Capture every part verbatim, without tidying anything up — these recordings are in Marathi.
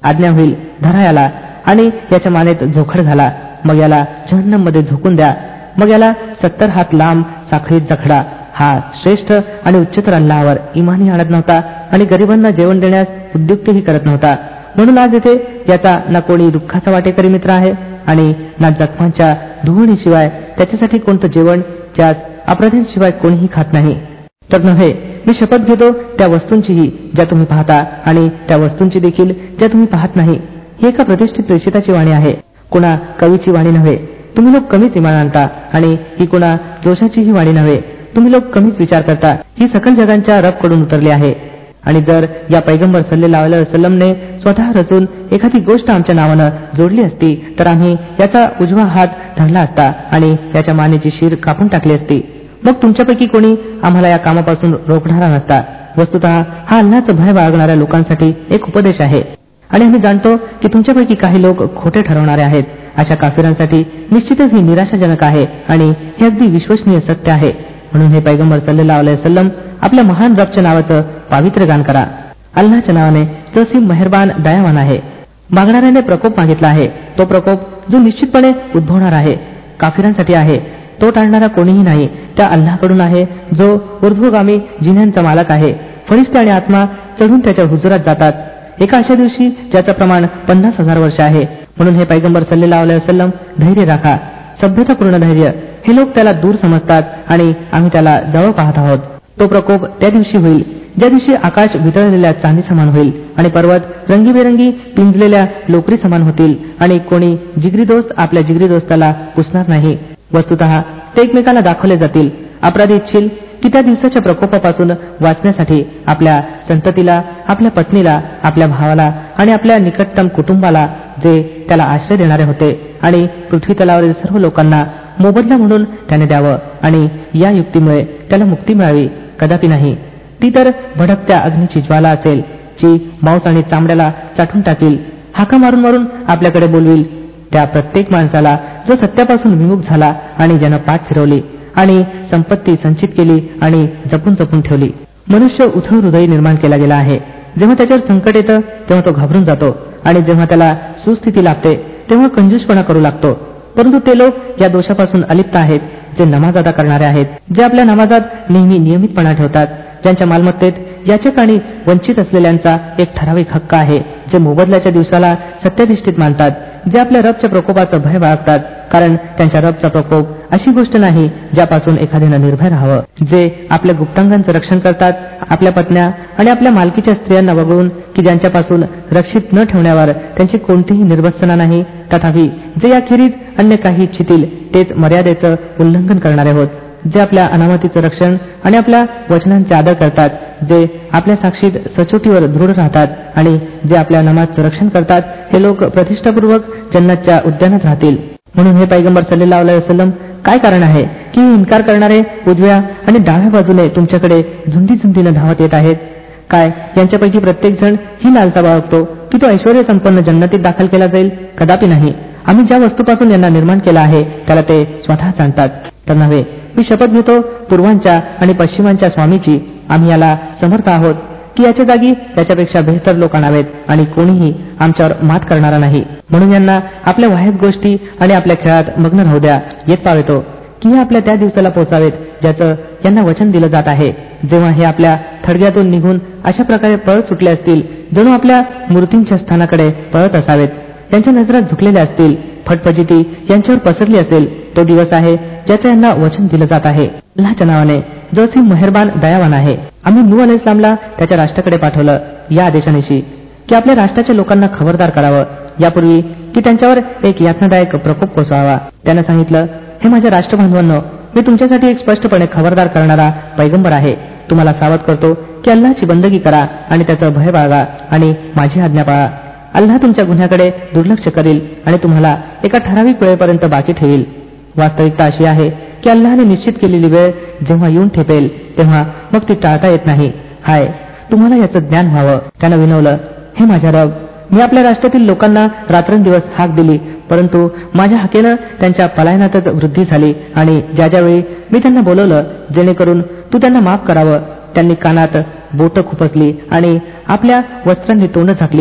आज्ञा होईल, धरा याला आणि याच्या मानेत झोखड घाला, मग याला जहन्नम मध्ये झोकून द्या, मग याला सत्तर हात लांब साखळीत जखडा. हा श्रेष्ठ आणि उच्चतर अल्लाहवर इमानही आणत नव्हता आणि गरिबांना जेवण देण्यास उद्युक्तही करत नव्हता. म्हणून आज येथे याचा ना कोणी दुःखाचा वाटेकरी मित्र आहे आणि ना जखमांच्या धुवणीशिवाय त्याच्यासाठी कोणतं जेवण ज्यास अपराधींशिवाय कोणीही खात नाही. तर नव्हे, मी शपथ घेतो त्या वस्तूंचीही ज्या तुम्ही पाहता आणि त्या वस्तूंची देखील ज्या तुम्ही पाहत नाही. ही एका प्रतिष्ठित प्रेषिताची वाणी आहे, कुणा कवीची वाणी नव्हे. तुम्ही लोक कमीच इमान आणता आणि ही कुणा जोशाचीही वाणी नव्हे. तुम्ही लोक कमीच विचार करता. ही सकल जगांच्या रबकडून उतरली आहे. आणि जर या पैगंबर सल्लल्लाहु अलैहि वसल्लमने स्वतः रचून एखादी गोष्ट आमच्या नावानं जोडली असती तर आम्ही याचा उजवा हात धरला असता आणि याच्या मानेची शीर कापून टाकली असती. मग तुमच्यापैकी कोणी आम्हाला या कामापासून रोखणारा नसता. वस्तुतः हा अल्लाहचं भय बाळगणाऱ्या लोकांसाठी एक उपदेश आहे आणि आम्ही जाणतो की तुमच्यापैकी काही लोक खोटे ठरवणारे आहेत. अशा काफिरांसाठी निश्चितच ही निराशाजनक आहे आणि हे अगदी विश्वसनीय सत्य आहे. म्हणून हे पैगंबर सल्लल्लाहु अलैहि वसल्लम आपल्या महान रबच्या नावाचं पावित्र्य गान करा. अल्लाहच्या नावाने जो असीम मेहरबान दयावान आहे. मागणाऱ्याने प्रकोप मागितला आहे, तो प्रकोप जो निश्चितपणे उद्भवणार आहे काफिरांसाठी आहे. तो टाळणारा कोणीही नाही. त्या अल्लाहकडून आहे जो ऊर्ध्वगामी जिन्यांचा मालक आहे. फरिश्ते आणि आत्मा चढून त्याच्या हुजुरात जातात एका अशा दिवशी ज्याचं प्रमाण पन्नास हजार वर्ष आहे. म्हणून हे पैगंबर सल्लल्लाहु अलैहि वसल्लम धैर्य राखा, सभ्यतापूर्ण धैर्य. हे लोक त्याला दूर समजतात आणि आम्ही त्याला जवळ पाहत आहोत. तो प्रकोप त्या दिवशी होईल ज्या दिवशी आकाश वितळलेल्या चांदी समान होईल आणि पर्वत रंगीबेरंगी पिंजलेल्या लोकरी समान होतील आणि कोणी जिगरी दोस्त आपल्या जिगरी दोस्ताला पुसणार नाही. वस्तुतः ते एकमेकांना दाखवले जातील. अपराधी इच्छिल की त्या दिवसाच्या प्रकोपापासून वाचण्यासाठी आपल्या संततीला, आपल्या पत्नीला, आपल्या भावाला आणि आपल्या निकटतम कुटुंबाला जे त्याला आश्रय देणारे होते आणि पृथ्वी तलावरील सर्व लोकांना मोबदला म्हणून त्याने द्यावं आणि या युक्तीमुळे त्याला मुक्ती मिळावी. कदापि नाही. ती तर भडकत्या अग्नीची ज्वाला असेल जी मांस आणि चामड्याला चाटून टाकील, हाका मारून मारून आपल्याकडे बोलविल. त्या प्रत्येक माणसाला जो सत्यापासून विमुख झाला आणि ज्यानं पाठ फिरवली आणि संपत्ती संचित केली आणि जपून जपून ठेवली. मनुष्य उथळ हृदय निर्माण केला गेला आहे. जेव्हा त्याच्यावर संकट येतं तेव्हा तो घाबरून जातो आणि जेव्हा त्याला सुस्थिती लागते तेव्हा कंजूसपणा करू लागतो. परंतु ते लोक या दोषापासून अलिप्त आहेत जे नमाज अदा करणारे आहेत, जे आपल्या नमाजात नेहमी नियमितपणा ठेवतात, ज्यांच्या मालमत्तेत याचक आणि वंचित असलेल्यांचा एक ठराविक हक्क आहे, जे मोबदल्याच्या दिवसाला सत्याधिष्ठित मानतात, जे आपल्या रबच्या प्रकोपाचं भय बाळगतात. कारण त्यांच्या रबचा प्रकोप अशी गोष्ट नाही ज्यापासून एखाद्यानं निर्भय राहावं. जे आपल्या गुप्तांगांचं रक्षण करतात, आपल्या पत्न्या आणि आपल्या मालकीच्या स्त्रियांना वगळून की ज्यांच्यापासून रक्षित न ठेवण्यावर त्यांची कोणतीही निर्बसना नाही. तथापि जे याखेरीज अन्य काही इच्छितील तेच मर्यादेचं उल्लंघन करणारे होत. जे आपल्या अनामतीचं रक्षण आणि आपल्या वचनांचे आदर करतात, जे आपल्या साक्षीत सचोटीवर दृढ राहतात आणि जे आपल्या नमाजचं रक्षण करतात, हे लोक प्रतिष्ठापूर्वक जन्नतच्या उद्यानात राहतील. म्हणून हे पैगंबर सल्लल्लाहु अलैहि वसल्लम काय कारण आहे की हे इन्कार करणारे उजव्या आणि डाव्या बाजूने तुमच्याकडे झुंडी झुंडीनं धावत येत आहेत? काय यांच्यापैकी प्रत्येक जण ही लालसा बाळगतो की तो ऐश्वर्य संपन्न जन्नतीत दाखल केला जाईल? कदापि नाही. आम्ही ज्या वस्तूपासून यांना निर्माण केला आहे त्याला ते स्वतः जाणतात. तर नव्हे, मी शपथ घेतो पूर्वांच्या आणि पश्चिमांच्या स्वामीची, आम्ही याला समर्थ आहोत की याच्या जागी याच्यापेक्षा बेहतर लोक आणावेत आणि कोणीही आमच्यावर मात करणारा नाही. म्हणून यांना आपल्या वाह्यात गोष्टी आणि आपल्या खेळात मग्न राहू द्या. येत पावेतो की हे आपल्या त्या दिवसाला पोहोचावेत ज्याचं यांना वचन दिलं जात आहे, जेव्हा हे आपल्या थडग्यातून निघून अशा प्रकारे पळत सुटले असतील जणू आपल्या मूर्तींच्या स्थानाकडे पळत असावेत. त्यांच्या नजरात झुकलेल्या असतील, फटफजिती यांच्यावर पसरली असेल. तो दिवस आहे ज्याचं यांना वचन दिलं जात आहे. अल्लाहच्या नावाने जो असीम मेहरबान दयावान आहे. आम्ही नूह अलैहिस्सलामला त्याच्या राष्ट्राकडे पाठवलं या आदेशानिशी की आपल्या राष्ट्राच्या लोकांना खबरदार करावं यापूर्वी की त्यांच्यावर एक यातनादायक प्रकोप कोसळावा. त्यानं सांगितलं, हे माझ्या राष्ट्रबांधवांनो, मी तुमच्यासाठी एक स्पष्टपणे खबरदार करणारा पैगंबर आहे. तुम्हाला सावध करतो की अल्लाहची बंदगी करा आणि त्याचं भय बाळगा आणि माझी आज्ञा पाळा. अल्लाह तुमच्या गुन्ह्याकडे दुर्लक्ष करील आणि तुम्हाला एका ठराविक वेळेपर्यंत बाकी ठेवील. वास्तविकता अशी आहे की अल्लाहने निश्चित केलेली वेळ जेव्हा येऊन ठेपेल तेव्हा मग ती टाळता येत नाही. हाय, तुम्हाला याचं ज्ञान व्हावं. त्यानं विनवलं, हे माझ्या रब, मी आपल्या राष्ट्रातील लोकांना रात्रंदिवस हाक दिली, परंतु माझ्या हाकेनं त्यांच्या पलायनातच वृद्धी झाली आणि ज्या ज्यावेळी मी त्यांना बोलवलं जेणेकरून तू त्यांना माफ करावं, त्यांनी कानात बोटं खुपसली आणि आपल्या वस्त्रांनी तोंड झाकली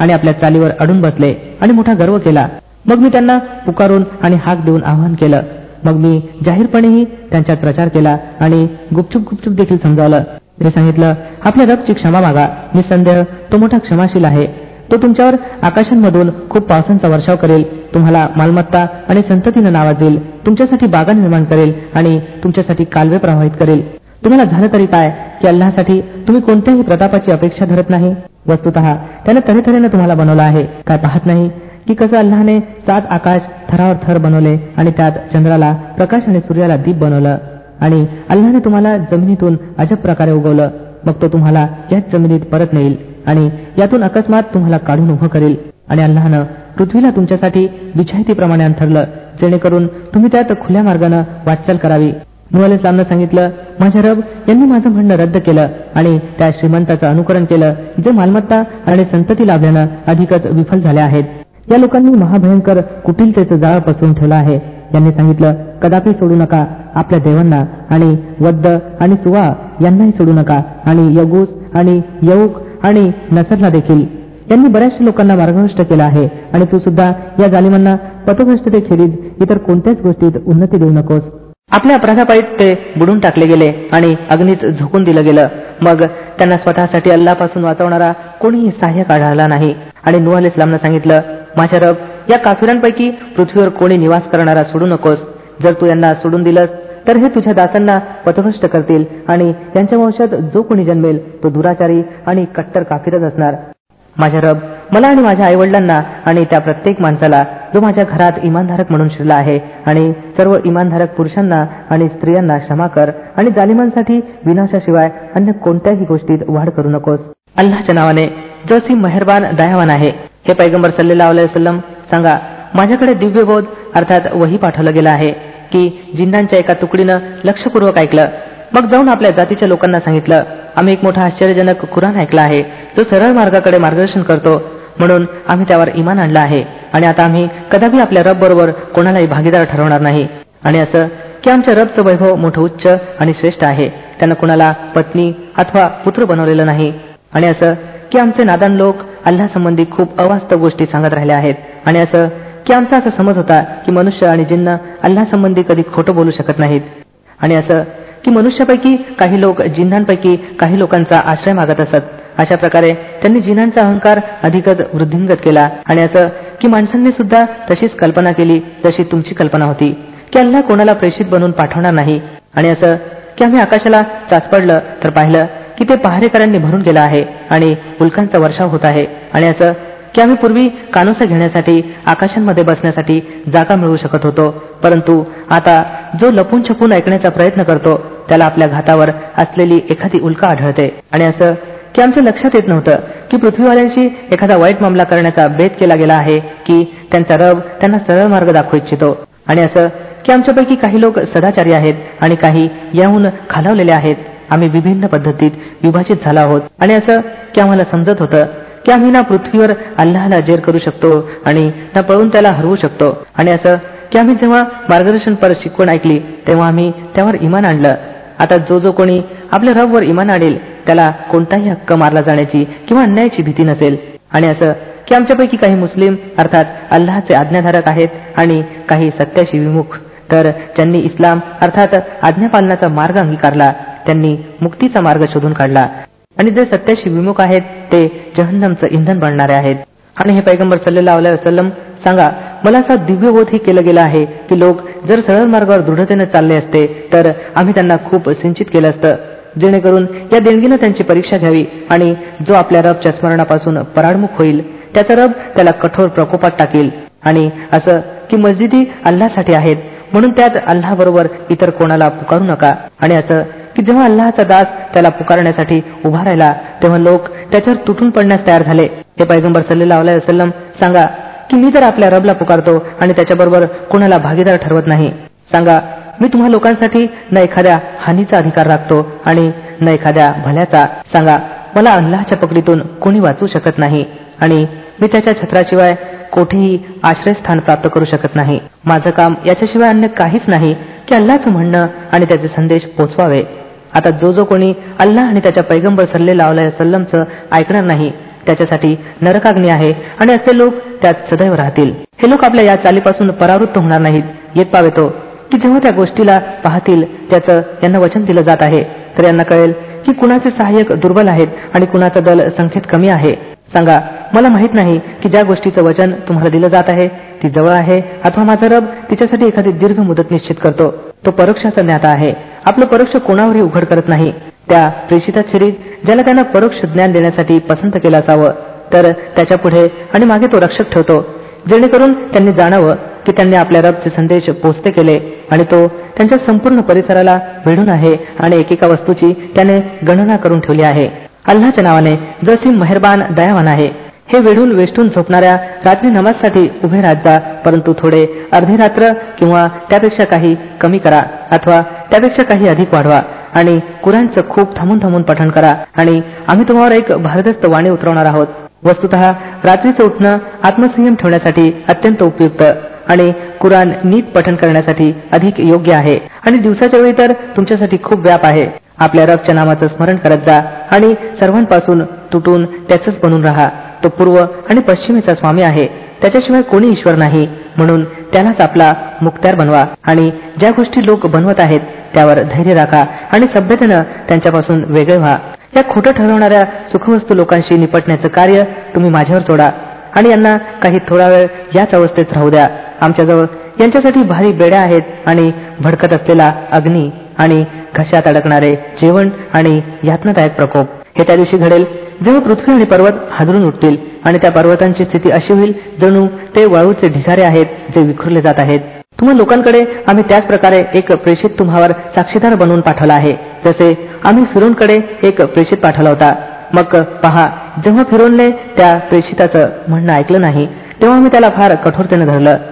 आणि आपल्या चालीवर अडून बसले आणि मोठा गर्व केला. मग मी त्यांना पुकारून आणि हाक देऊन आवाहन केलं. मग मी जाहीरपणेही त्यांच्यात प्रचार केला आणि गुपचूप गुपचूप देखील समजावलं. मी सांगितलं, आपल्या रबची क्षमा मागा. निसंदेह तो मोठा क्षमाशील आहे. तो तुमच्यावर आकाशांमधून खूप पावसांचा वर्षाव करेल, तुम्हाला मालमत्ता आणि संततीनं नावाजेल, तुमच्यासाठी बागा निर्माण करेल आणि तुमच्यासाठी कालवे प्रवाहित करेल. तुम्हाला झालं तरी काय की अल्लाहसाठी तुम्ही कोणत्याही प्रतापाची अपेक्षा धरत नाही? वस्तुतः त्याने तऱ्हेतऱ्हेनं तुम्हाला बनवलं आहे. काय पाहत नाही की कसं अल्लाहने सात आकाश थरावर थर बनवले आणि त्यात चंद्राला प्रकाश आणि सूर्याला दीप बनवलं. आणि अल्लाहने तुम्हाला जमिनीतून अजब प्रकारे उगवलं. मग तो तुम्हाला याच जमिनीत परत नेईल आणि यातून अकस्मात तुम्हाला काढून उभं करेल. आणि अल्लाहनं पृथ्वीला तुमच्यासाठी विछायतीप्रमाणे अंथरलं, जेणेकरून तुम्ही त्यात खुल्या मार्गानं वाटचाल करावी. नूह अलैहिस्सलामनं सांगितलं, माझ्या रब यांनी माझं म्हणणं रद्द केलं आणि त्या श्रीमंताचं अनुकरण केलं जे मालमत्ता आणि संतती लाभल्यानं अधिकच विफल झाले आहेत. या लोकांनी महाभयंकर कुटिलतेचं जाळ पसरून ठेवलं आहे. यांनी सांगितलं, कदापि सोडू नका आपल्या देवांना आणि वद्द आणि सुवा यांनाही सोडू नका आणि यगूस आणि यऊक आणि नसरला देखील. यांनी बऱ्याचशा लोकांना मार्गभ्रष्ट केला आहे आणि तू सुद्धा या जालिमांना पथभ्रष्टतेखेरीज इतर कोणत्याच गोष्टीत उन्नती देऊ नकोस. आपल्या अपराधापायीच ते बुडून टाकले गेले आणि अग्नीत झोकून दिलं गेलं. मग त्यांना स्वतःसाठी अल्लापासून वाचवणारा कोणीही सहाय्यक आढळला नाही. आणि नूह अलैहिस्सलामनं सांगितलं, माझ्या रब या काफिरांपैकी पृथ्वीवर कोणी निवास करणारा सोडू नकोस. जर तू यांना सोडून दिलंस तर हे तुझ्या दासांना पथभ्रष्ट करतील आणि त्यांच्या वंशात जो कोणी जन्मेल तो दुराचारी आणि कट्टर काफिरच असणार. माझ्या रब मला आणि माझ्या आईवडिलांना आणि त्या प्रत्येक माणसाला जो माझ्या घरात इमानधारक म्हणून शिरला आहे आणि सर्व इमानधारक पुरुषांना आणि स्त्रियांना क्षमा कर आणि जालिमांसाठी विनाशाशिवाय अन्य कोणत्याही गोष्टीत वाढ करू नकोस. अल्लाहच्या नावाने जो असीम मेहरबान दयावान आहे. हे पैगंबर सल्लल्लाहु अलैहि वसल्लम सांगा, माझ्याकडे दिव्यबोध अर्थात वही पाठवलं गेलं आहे की जिन्नांच्या एका तुकडीनं लक्षपूर्वक ऐकलं. मग जाऊन आपल्या जातीच्या लोकांना सांगितलं, आम्ही एक मोठा आश्चर्यजनक कुराण ऐकला आहे जो सरळ मार्गाकडे मार्गदर्शन करतो, म्हणून आम्ही त्यावर इमान आणलं आहे आणि आता आम्ही कदापि आपल्या रब बरोबर कोणालाही भागीदार ठरवणार नाही. आणि असं की आमच्या रबचं वैभव मोठं उच्च आणि श्रेष्ठ आहे, त्यानं कुणाला पत्नी अथवा पुत्र बनवलेलं नाही. आणि असं की आमचे नादान लोक अल्लाह संबंधी खूप अवास्तव गोष्टी सांगत राहिले आहेत. आणि असं की आमचा असा समज होता की मनुष्य आणि जिन्न अल्लाह संबंधी कधी खोटं बोलू शकत नाहीत. आणि असं की मनुष्यापैकी काही लोक जिन्नांपैकी काही लोकांचा आश्रय मागत असत. अशा प्रकारे त्यांनी जिन्नांचा अहंकार अधिकच वृद्धिंगत केला. आणि असं की माणसांनी सुद्धा तशीच कल्पना केली जशी तुमची कल्पना होती की अल्लाह कोणाला प्रेषित बनवून पाठवणार नाही. आणि असं की आम्ही आकाशाला चाचपडलं तर पाहिलं की ते पहारेकऱ्यांनी भरून गेलं आहे आणि उल्कांचा वर्षाव होत आहे. आणि असं की आम्ही पूर्वी कानोसा घेण्यासाठी आकाशांमध्ये बसण्यासाठी जागा मिळवू शकत होतो, परंतु आता जो लपून छपून ऐकण्याचा प्रयत्न करतो त्याला आपल्या घातावर असलेली एखादी उल्का आढळते. आणि असं की आमच्या लक्षात येत नव्हतं की पृथ्वीवाल्यांशी एखादा वाईट मामला करण्याचा बेत केला गेला आहे की त्यांचा रब त्यांना सरळ मार्ग दाखवू इच्छितो. आणि असं की आमच्यापैकी काही लोक सदाचारी आहेत आणि काही याहून खालावलेले आहेत. आम्ही विभिन्न पद्धतीत विभाजित झालो आहोत. आणि असं की आम्हाला समजत होतं की आम्ही ना पृथ्वीवर अल्लाहला जेर करू शकतो आणि ना पळून त्याला हरवू शकतो. आणि असं की आम्ही जेव्हा मार्गदर्शनपर शिकवण ऐकली तेव्हा आम्ही त्यावर इमान आणलं. आता जो जो कोणी आपल्या रबवर इमान आणेल त्याला कोणताही हक्क मारला जाण्याची किंवा अन्यायाची भीती नसेल. आणि असं की आमच्यापैकी काही मुस्लिम अर्थात अल्लाहचे आज्ञाधारक आहेत आणि काही सत्याशी विमुख. तर ज्यांनी इस्लाम अर्थात आज्ञापालनाचा मार्ग अंगीकारला त्यांनी मुक्तीचा मार्ग शोधून काढला. आणि जे सत्याशी विमुख आहेत ते जहन्नमचं इंधन बनणारे आहेत. आणि हे पैगंबर सल्लल्लाहु अलैहि वसल्लम सांगा, मला असा दिव्यबोधही केलं गेलं आहे की लोक जर सरळ मार्गावर दृढतेने चालले असते तर आम्ही त्यांना खूप सिंचित केलं असतं, जेणेकरून या देणगीनं त्यांची परीक्षा घ्यावी. आणि जो आपल्या रबच्या स्मरणापासून पराडमुख होईल त्याचा रब त्याला कठोर प्रकोपात टाकेल. आणि असं की मस्जिदी अल्लाहसाठी आहेत म्हणून त्यात अल्लाह बरोबर इतर कोणाला पुकारू नका. आणि असं की जेव्हा अल्लाहचा दास त्याला पुकारण्यासाठी उभा राहिला तेव्हा लोक त्याच्यावर तुटून पडण्यास तयार झाले. हे पैगंबर सल्लल्लाहु अलैहि वसल्लम सांगा की मी तर आपल्या रबला पुकारतो आणि त्याच्याबरोबर कोणाला भागीदार ठरवत नाही. सांगा, मी तुम्हा लोकांसाठी न एखाद्या हानीचा अधिकार राखतो आणि न एखाद्या भल्याचा. सांगा, मला अल्लाहच्या पकडीतून कोणी वाचू शकत नाही आणि मी त्याच्या छत्राशिवाय कोठेही आश्रयस्थान प्राप्त करू शकत नाही. माझं काम याच्याशिवाय अन्य काहीच नाही की अल्लाहचं म्हणणं आणि त्याचे संदेश पोचवावे. आता जो जो कोणी अल्लाह आणि त्याच्या पैगंबर सल्लल्लाहु अलैहि वसल्लमचं ऐकणार नाही त्याच्यासाठी नरकाग्नी आहे आणि असे लोक त्यात सदैव राहतील. हे लोक आपल्या या चालीपासून परावृत्त होणार नाहीत. येत पावेतो की जेव्हा त्या गोष्टीला पाहतील ज्याचं यांना वचन दिलं जात आहे तर यांना कळेल की कुणाचे सहाय्यक दुर्बल आहेत आणि कुणाचं दल संख्येत कमी आहे. सांगा, मला माहित नाही की ज्या गोष्टीचं वचन तुम्हाला दिलं जात आहे ती जवळ आहे अथवा माझा रब तिच्यासाठी एखादी दीर्घ मुदत निश्चित करतो. तो परोक्षाचा ज्ञाता आहे. आपलं परोक्ष कोणावरही उघड करत नाही. त्या प्रेषिताखेरीज ज्याला त्यांना परोक्ष ज्ञान देण्यासाठी पसंत केलं असावं तर त्याच्या पुढे आणि मागे तो रक्षक ठेवतो, जेणेकरून त्यांनी जाणावं की त्यांनी आपल्या रबचे संदेश पोचते केले आणि तो त्यांच्या संपूर्ण परिसराला वेढून आहे आणि एकेका वस्तूची त्याने गणना करून ठेवली आहे. अल्लाच्या नावाने जसी मेहरबान दयावान आहे. हे वेढून वेष्टून झोपणाऱ्या रात्री नमाजसाठी उभे राहत जा, परंतु थोडे अर्धी रात्र किंवा त्यापेक्षा काही कमी करा अथवा त्यापेक्षा काही अधिक वाढवा आणि कुराणचं खूप थांबून थांबून पठण करा आणि आम्ही तुम्हाला एक भारदस्त वाणी उतरवणार आहोत. वस्तुतः रात्रीचं उठणं आत्मसंयम ठेवण्यासाठी अत्यंत उपयुक्त आणि कुराण नीट पठण करण्यासाठी अधिक योग्य आहे आणि दिवसाच्या वेळी तर तुमच्यासाठी खूप व्याप आहे. आपल्या रबच्या नामाचं स्मरण करत जा आणि सर्वांपासून तुटून त्याचंच बनून राहा. तो पूर्व आणि पश्चिमेचा स्वामी आहे. त्याच्याशिवाय कोणी ईश्वर नाही, म्हणून त्यालाच आपला मुक्त्यार बनवा आणि ज्या गोष्टी लोक बनवत आहेत त्यावर धैर्य राखा आणि सभ्यतेनं त्यांच्यापासून वेगळे व्हा. या खोटं ठरवणाऱ्या सुखवस्तू लोकांशी निपटण्याचं कार्य तुम्ही माझ्यावर सोडा आणि यांना काही थोडा वेळ याच अवस्थेत राहू द्या. आमच्याजवळ यांच्यासाठी भारी बेड्या आहेत आणि भडकत असलेला अग्नी आणि घशात अडकणारे जेवण आणि यातनादायक प्रकोप. हे त्या दिवशी घडेल जेव्हा पृथ्वी आणि पर्वत हादरून उठतील आणि त्या पर्वतांची स्थिती अशी होईल जणू ते वाळूचे ढिगारे आहेत जे विखुरले जात आहेत. तुम्हा लोकांकडे आम्ही त्याच प्रकारे एक प्रेषित तुम्हावर साक्षीदार बनवून पाठवला आहे जसे आम्ही फिरोनकडे एक प्रेषित पाठवला होता. मग पहा, जेव्हा फिरोनने त्या प्रेषिताचं म्हणणं ऐकलं नाही तेव्हा आम्ही त्याला फार कठोरतेने धरलं